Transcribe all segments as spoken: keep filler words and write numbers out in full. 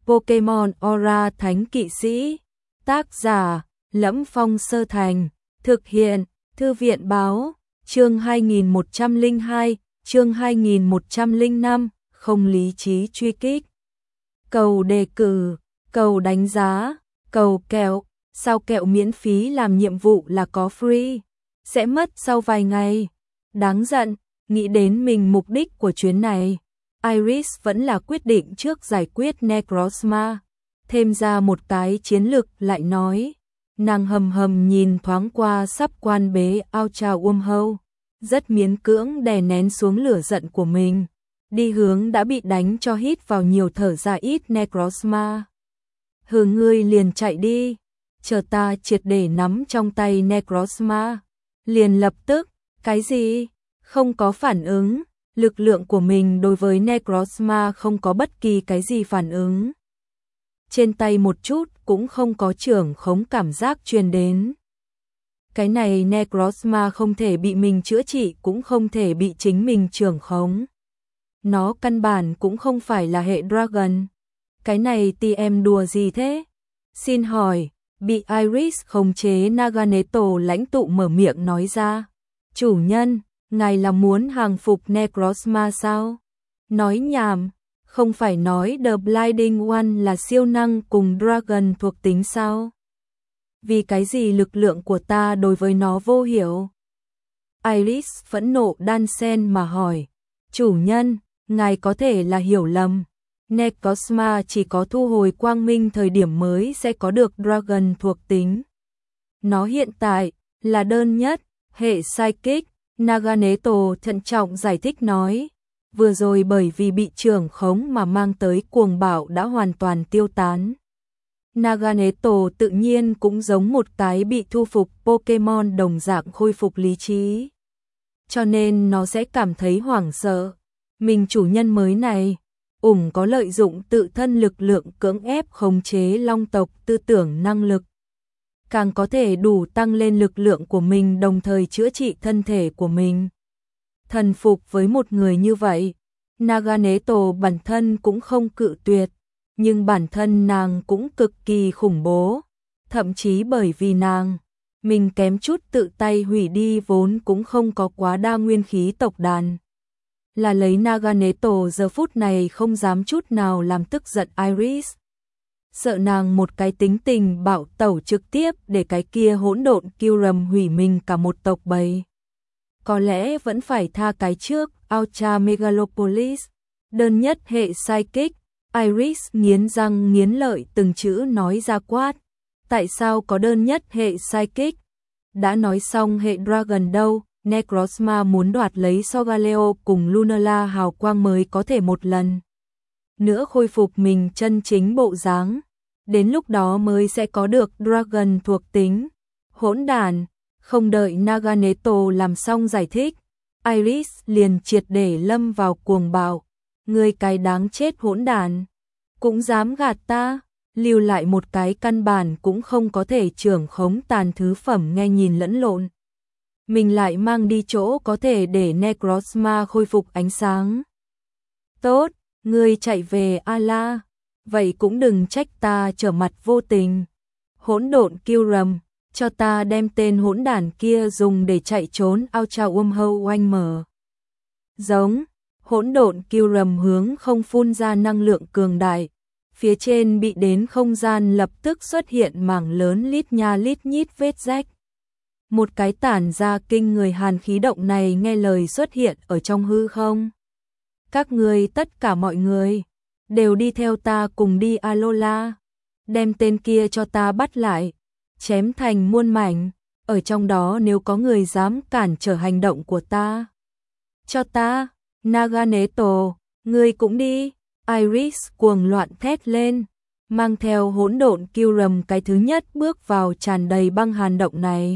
Pokemon Aura Thánh Kỵ Sĩ. Tác giả: Lẫm Phong Sơ Thành. Thực hiện: Thư viện báo. Chương hai nghìn một trăm lẻ hai, chương hai nghìn một trăm lẻ năm, không lý trí truy kích. Cầu đề cử, cầu đánh giá, cầu kẹo, sao kẹo miễn phí làm nhiệm vụ là có free, sẽ mất sau vài ngày. Đáng giận, nghĩ đến mình mục đích của chuyến này, Iris vẫn là quyết định trước giải quyết Necrozma. Thêm ra một cái chiến lược lại nói, nàng hầm hầm nhìn thoáng qua sắp quan bế ao trào Wormhole, rất miễn cưỡng đè nén xuống lửa giận của mình, đi hướng đã bị đánh cho hít vào nhiều thở ra ít Necrozma. Hừ, ngươi liền chạy đi, chờ ta triệt để nắm trong tay Necrozma. Liền lập tức, cái gì? Không có phản ứng, lực lượng của mình đối với Necrozma không có bất kỳ cái gì phản ứng. Trên tay một chút cũng không có trưởng khống cảm giác truyền đến. Cái này Necrozma không thể bị mình chữa trị, cũng không thể bị chính mình trưởng khống. Nó căn bản cũng không phải là hệ Dragon. Cái này tì em đùa gì thế? Xin hỏi, bị Iris khống chế Naganeto lãnh tụ mở miệng nói ra. Chủ nhân, ngài là muốn hàng phục Necrozma sao? Nói nhảm, không phải nói The Blinding One là siêu năng cùng Dragon thuộc tính sao? Vì cái gì lực lượng của ta đối với nó vô hiểu? Iris phẫn nộ đan sen mà hỏi. Chủ nhân, ngài có thể là hiểu lầm. Necrozma chỉ có thu hồi quang minh thời điểm mới sẽ có được Dragon thuộc tính. Nó hiện tại là đơn nhất, hệ Psychic. Naganeto thận trọng giải thích nói. Vừa rồi bởi vì bị trưởng khống mà mang tới cuồng bạo đã hoàn toàn tiêu tán. Naganeto tự nhiên cũng giống một cái bị thu phục Pokemon đồng dạng khôi phục lý trí. Cho nên nó sẽ cảm thấy hoảng sợ. Mình chủ nhân mới này, ủng có lợi dụng tự thân lực lượng cưỡng ép khống chế long tộc tư tưởng năng lực. Càng có thể đủ tăng lên lực lượng của mình đồng thời chữa trị thân thể của mình. Thần phục với một người như vậy, Naganeto bản thân cũng không cự tuyệt, nhưng bản thân nàng cũng cực kỳ khủng bố. Thậm chí bởi vì nàng, mình kém chút tự tay hủy đi vốn cũng không có quá đa nguyên khí tộc đàn. Là lấy Naganeto giờ phút này không dám chút nào làm tức giận Iris. Sợ nàng một cái tính tình bạo tẩu trực tiếp để cái kia hỗn độn Kyurem hủy mình cả một tộc bầy. Có lẽ vẫn phải tha cái trước, Ultra Megalopolis, đơn nhất hệ Psychic. Iris nghiến răng nghiến lợi từng chữ nói ra quát. Tại sao có đơn nhất hệ Psychic? Đã nói xong hệ Dragon đâu, Necrozma muốn đoạt lấy Solgaleo cùng Lunala hào quang mới có thể một lần nữa khôi phục mình chân chính bộ dáng. Đến lúc đó mới sẽ có được Dragon thuộc tính. Hỗn đản, không đợi Naganeto làm xong giải thích, Iris liền triệt để lâm vào cuồng bạo. Người cái đáng chết hỗn đản, cũng dám gạt ta, lưu lại một cái căn bản cũng không có thể trưởng khống tàn thứ phẩm nghe nhìn lẫn lộn. Mình lại mang đi chỗ có thể để Necrozma khôi phục ánh sáng. Tốt, ngươi chạy về Ala, vậy cũng đừng trách ta trở mặt vô tình. Hỗn độn Kyurem, cho ta đem tên hỗn đản kia dùng để chạy trốn Ultra Wormhole oanh mở. Giống, hỗn độn Kyurem hướng không phun ra năng lượng cường đại. Phía trên bị đến không gian lập tức xuất hiện mảng lớn lít nha lít nhít vết rách. Một cái tản ra kinh người hàn khí động này nghe lời xuất hiện ở trong hư không. Các người tất cả mọi người đều đi theo ta cùng đi Alola. Đem tên kia cho ta bắt lại, chém thành muôn mảnh. Ở trong đó nếu có người dám cản trở hành động của ta, cho ta, Naganeto, ngươi cũng đi. Iris cuồng loạn thét lên, mang theo hỗn độn Kyurem cái thứ nhất bước vào tràn đầy băng hàn động này.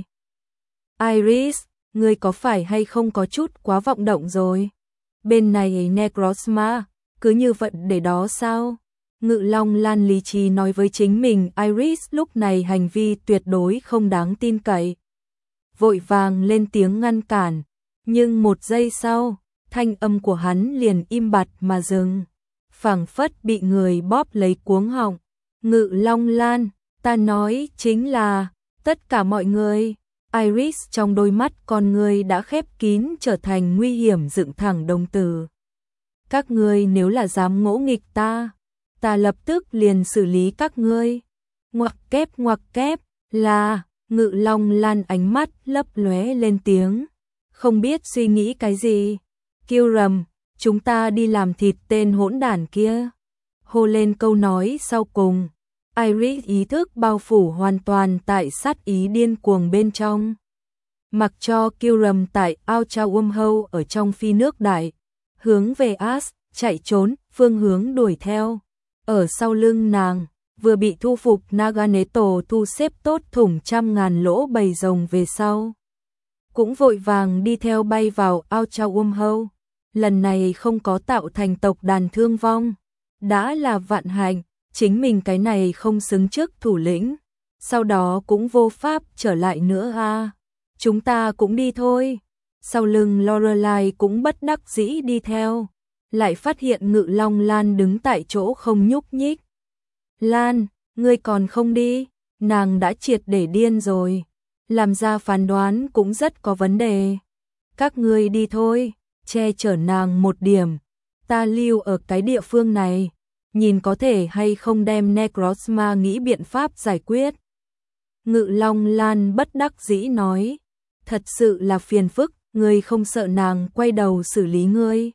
Iris, ngươi có phải hay không có chút quá vọng động rồi? Bên này Necrozma, cứ như vậy để đó sao? Ngự Long Lan lý trí nói với chính mình Iris lúc này hành vi tuyệt đối không đáng tin cậy. Vội vàng lên tiếng ngăn cản, nhưng một giây sau, thanh âm của hắn liền im bặt mà dừng. phảng phất bị người bóp lấy cuống họng. Ngự Long Lan, ta nói chính là tất cả mọi người. Iris trong đôi mắt con người đã khép kín trở thành nguy hiểm dựng thẳng đồng tử. Các ngươi nếu là dám ngỗ nghịch ta, ta lập tức liền xử lý các ngươi. Ngoặc kép ngoặc kép là, Ngự Long Lan ánh mắt lấp lóe lên tiếng, không biết suy nghĩ cái gì. Kiêu Rầm, chúng ta đi làm thịt tên hỗn đản kia. Hô lên câu nói sau cùng. Iris ý thức bao phủ hoàn toàn tại sát ý điên cuồng bên trong. Mặc cho Kiêu Rầm tại Ultra Wormhole ở trong phi nước đại, hướng về Ash, chạy trốn, phương hướng đuổi theo. Ở sau lưng nàng, vừa bị thu phục Naganeto thu xếp tốt thủng trăm ngàn lỗ bầy rồng về sau. Cũng vội vàng đi theo bay vào Ultra Wormhole. Lần này không có tạo thành tộc đàn thương vong. Đã là vạn hạnh, chính mình cái này không xứng chức thủ lĩnh. Sau đó cũng vô pháp trở lại nữa a. Chúng ta cũng đi thôi. Sau lưng Lorelai cũng bất đắc dĩ đi theo. Lại phát hiện Ngự Long Lan đứng tại chỗ không nhúc nhích. Lan, ngươi còn không đi, nàng đã triệt để điên rồi. Làm ra phán đoán cũng rất có vấn đề. Các ngươi đi thôi, che chở nàng một điểm. Ta lưu ở cái địa phương này, nhìn có thể hay không đem Necrozma nghĩ biện pháp giải quyết. Ngự Long Lan bất đắc dĩ nói, thật sự là phiền phức, ngươi không sợ nàng quay đầu xử lý ngươi.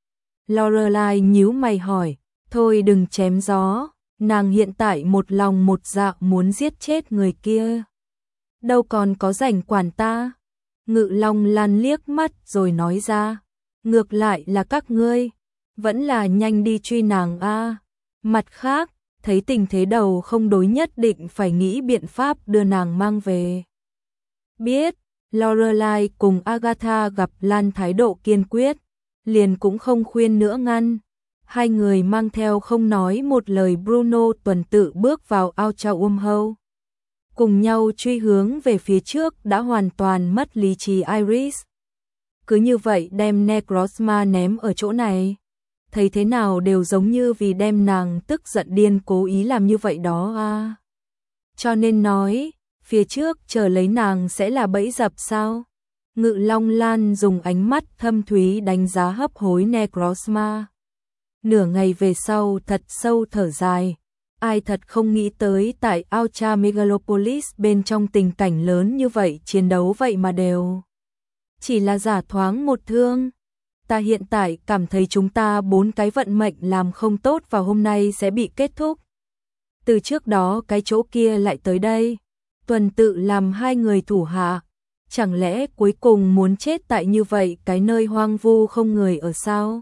Lorelai nhíu mày hỏi, thôi đừng chém gió, nàng hiện tại một lòng một dạ muốn giết chết người kia. Đâu còn có rảnh quản ta. Ngự Long Lan liếc mắt rồi nói ra, ngược lại là các ngươi, vẫn là nhanh đi truy nàng a. Mặt khác, thấy tình thế đầu không đối nhất định phải nghĩ biện pháp đưa nàng mang về. Biết, Lorelai cùng Agatha gặp Lan thái độ kiên quyết, liền cũng không khuyên nữa ngăn. Hai người mang theo không nói một lời Bruno tuần tự bước vào Ultra Wormhole. Cùng nhau truy hướng về phía trước đã hoàn toàn mất lý trí Iris. Cứ như vậy đem Necrozma ném ở chỗ này. Thấy thế nào đều giống như vì đem nàng tức giận điên cố ý làm như vậy đó à. Cho nên nói, phía trước chờ lấy nàng sẽ là bẫy dập sao? Ngự Long Lan dùng ánh mắt thâm thúy đánh giá hấp hối Necrozma. Nửa ngày về sau thật sâu thở dài. Ai thật không nghĩ tới tại Ultra Megalopolis bên trong tình cảnh lớn như vậy chiến đấu vậy mà đều chỉ là giả thoáng một thương. Ta hiện tại cảm thấy chúng ta bốn cái vận mệnh làm không tốt và hôm nay sẽ bị kết thúc. Từ trước đó cái chỗ kia lại tới đây, tuần tự làm hai người thủ hạ. Chẳng lẽ cuối cùng muốn chết tại như vậy cái nơi hoang vu không người ở sao?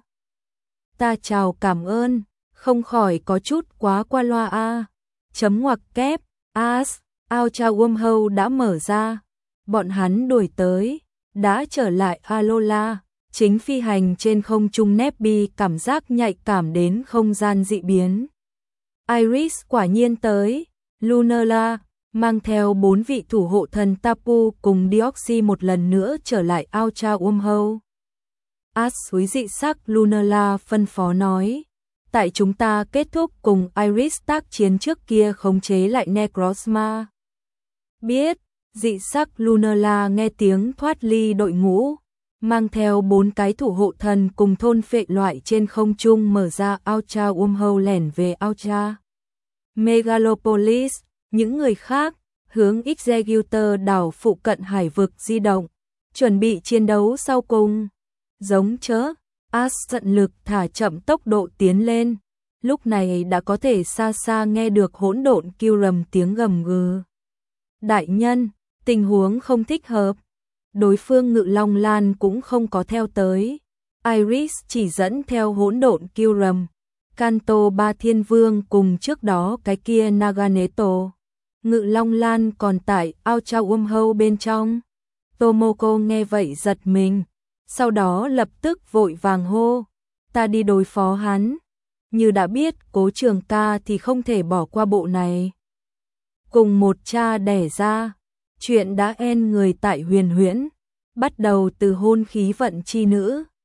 Ta chào cảm ơn, không khỏi có chút quá qua loa a. Chấm ngoặc kép, as, Ultra Wormhole đã mở ra. Bọn hắn đuổi tới, đã trở lại Alola. Chính phi hành trên không trung Nebby cảm giác nhạy cảm đến không gian dị biến. Iris quả nhiên tới, Lunala mang theo bốn vị thủ hộ thần Tapu cùng Deoxy một lần nữa trở lại Ultra Wormhole. Ash suối dị sắc Lunala phân phó nói, tại chúng ta kết thúc cùng Iris tác chiến trước kia khống chế lại Necrozma. Biết, dị sắc Lunala nghe tiếng thoát ly đội ngũ, mang theo bốn cái thủ hộ thần cùng thôn phệ loại trên không trung mở ra Ultra Wormhole lẻn về Ultra Megalopolis. Những người khác hướng Executor đảo phụ cận hải vực di động, chuẩn bị chiến đấu sau cùng. Giống chớ, Ash tận lực thả chậm tốc độ tiến lên, lúc này đã có thể xa xa nghe được hỗn độn kêu rầm tiếng gầm gừ. Đại nhân, tình huống không thích hợp. Đối phương Ngự Long Lan cũng không có theo tới. Iris chỉ dẫn theo hỗn độn kêu rầm. Kanto Ba Thiên Vương cùng trước đó cái kia Naganeto. Ngự Long Lan còn tại Ultra Wormhole bên trong. Tomoko nghe vậy giật mình, sau đó lập tức vội vàng hô, ta đi đối phó hắn. Như đã biết Cố Trường Ca thì không thể bỏ qua bộ này. Cùng một cha đẻ ra, chuyện đã en người tại Huyền Huyễn, bắt đầu từ hôn khí vận chi nữ.